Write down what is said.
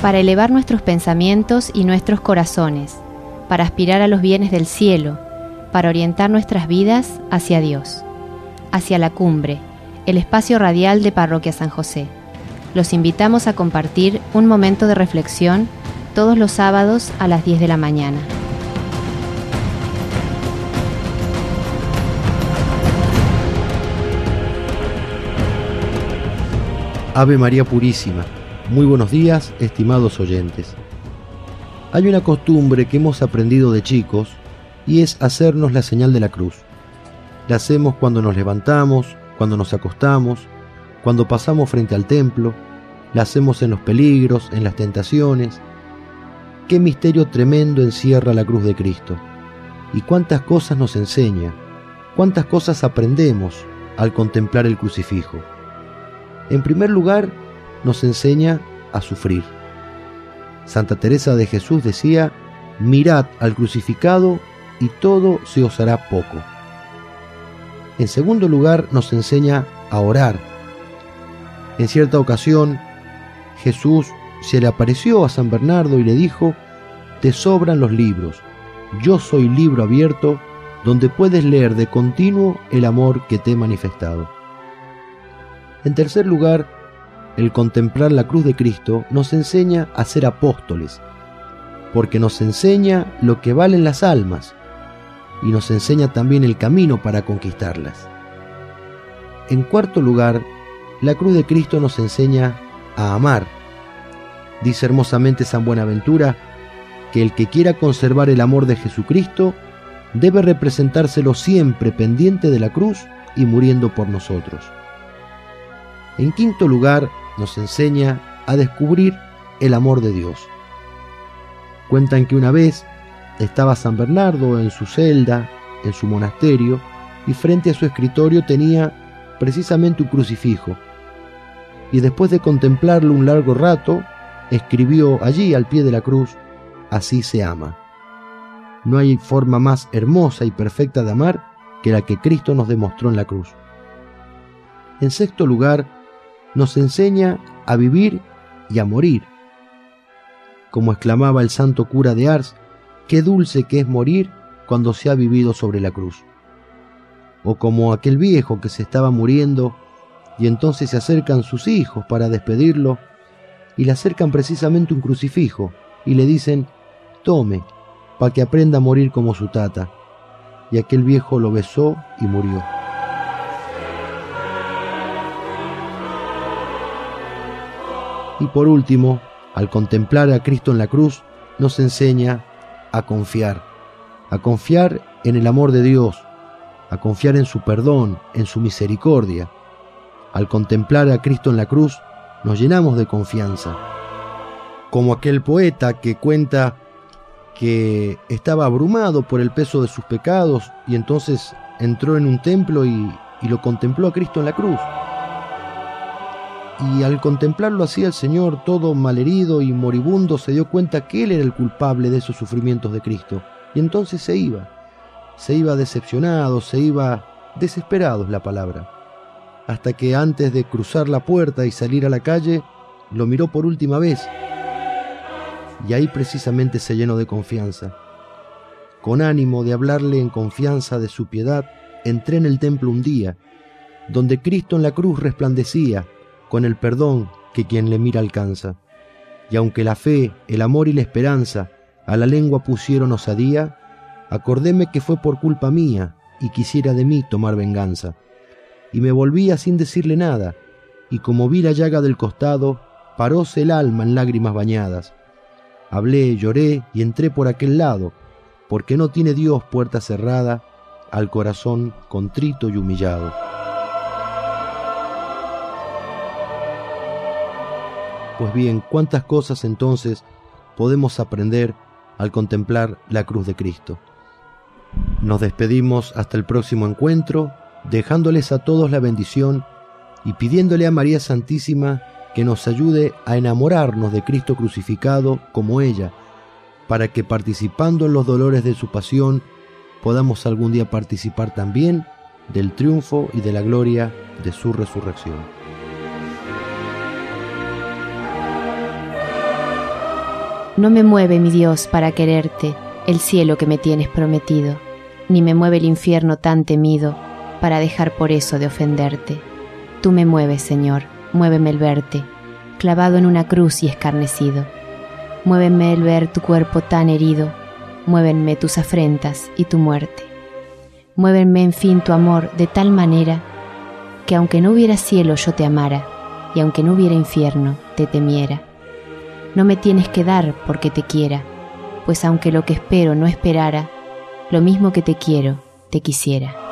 para elevar nuestros pensamientos y nuestros corazones, para aspirar a los bienes del cielo, para orientar nuestras vidas hacia Dios. Hacia la Cumbre, el espacio radial de Parroquia San José. Los invitamos a compartir un momento de reflexión todos los sábados a las 10 de la mañana. Ave María Purísima. Muy buenos días, estimados oyentes. Hay una costumbre que hemos aprendido de chicos y es hacernos la señal de la cruz. La hacemos cuando nos levantamos, cuando nos acostamos, cuando pasamos frente al templo, la hacemos en los peligros, en las tentaciones. Qué misterio tremendo encierra la cruz de Cristo. Y cuántas cosas nos enseña, cuántas cosas aprendemos al contemplar el crucifijo. En primer lugar, nos enseña a sufrir. Santa Teresa de Jesús decía: mirad al crucificado y todo se os hará poco. En segundo lugar, nos enseña a orar. En cierta ocasión, Jesús se le apareció a San Bernardo y le dijo: te sobran los libros, yo soy libro abierto donde puedes leer de continuo el amor que te he manifestado. En tercer lugar, el contemplar la cruz de Cristo nos enseña a ser apóstoles, porque nos enseña lo que valen las almas y nos enseña también el camino para conquistarlas. En cuarto lugar, la cruz de Cristo nos enseña a amar. Dice hermosamente San Buenaventura que el que quiera conservar el amor de Jesucristo debe representárselo siempre pendiente de la cruz y muriendo por nosotros. En quinto lugar, nos enseña a descubrir el amor de Dios. Cuentan que una vez estaba San Bernardo en su celda, en su monasterio, y frente a su escritorio tenía precisamente un crucifijo. Y después de contemplarlo un largo rato, escribió allí al pie de la cruz: así se ama. No hay forma más hermosa y perfecta de amar que la que Cristo nos demostró en la cruz. En sexto lugar, nos enseña a vivir y a morir. Como exclamaba el santo cura de Ars: qué dulce que es morir cuando se ha vivido sobre la cruz. O como aquel viejo que se estaba muriendo y entonces se acercan sus hijos para despedirlo y le acercan precisamente un crucifijo y le dicen: tome, para que aprenda a morir como su tata. Y aquel viejo lo besó y murió. Y por último, al contemplar a Cristo en la cruz, nos enseña a confiar en el amor de Dios, a confiar en su perdón, en su misericordia. Al contemplar a Cristo en la cruz, nos llenamos de confianza. Como aquel poeta que cuenta que estaba abrumado por el peso de sus pecados y entonces entró en un templo y lo contempló a Cristo en la cruz. Y al contemplarlo así al Señor, todo malherido y moribundo, se dio cuenta que Él era el culpable de esos sufrimientos de Cristo. Y entonces se iba decepcionado, se iba desesperado, es la palabra. Hasta que antes de cruzar la puerta y salir a la calle, lo miró por última vez. Y ahí precisamente se llenó de confianza. Con ánimo de hablarle en confianza de su piedad, entré en el templo un día, donde Cristo en la cruz resplandecía, con el perdón que quien le mira alcanza. Y aunque la fe, el amor y la esperanza a la lengua pusieron osadía, acordéme que fue por culpa mía y quisiera de mí tomar venganza. Y me volvía sin decirle nada, y como vi la llaga del costado, paróse el alma en lágrimas bañadas. Hablé, lloré y entré por aquel lado, porque no tiene Dios puerta cerrada al corazón contrito y humillado. Pues bien, ¿cuántas cosas entonces podemos aprender al contemplar la cruz de Cristo? Nos despedimos hasta el próximo encuentro, dejándoles a todos la bendición y pidiéndole a María Santísima que nos ayude a enamorarnos de Cristo crucificado como ella, para que participando en los dolores de su pasión podamos algún día participar también del triunfo y de la gloria de su resurrección. No me mueve, mi Dios, para quererte, el cielo que me tienes prometido, ni me mueve el infierno tan temido, para dejar por eso de ofenderte. Tú me mueves, Señor, muéveme el verte, clavado en una cruz y escarnecido. Muéveme el ver tu cuerpo tan herido, muévenme tus afrentas y tu muerte. Muévenme, en fin, tu amor de tal manera que aunque no hubiera cielo yo te amara, y aunque no hubiera infierno te temiera. No me tienes que dar porque te quiera, pues aunque lo que espero no esperara, lo mismo que te quiero, te quisiera.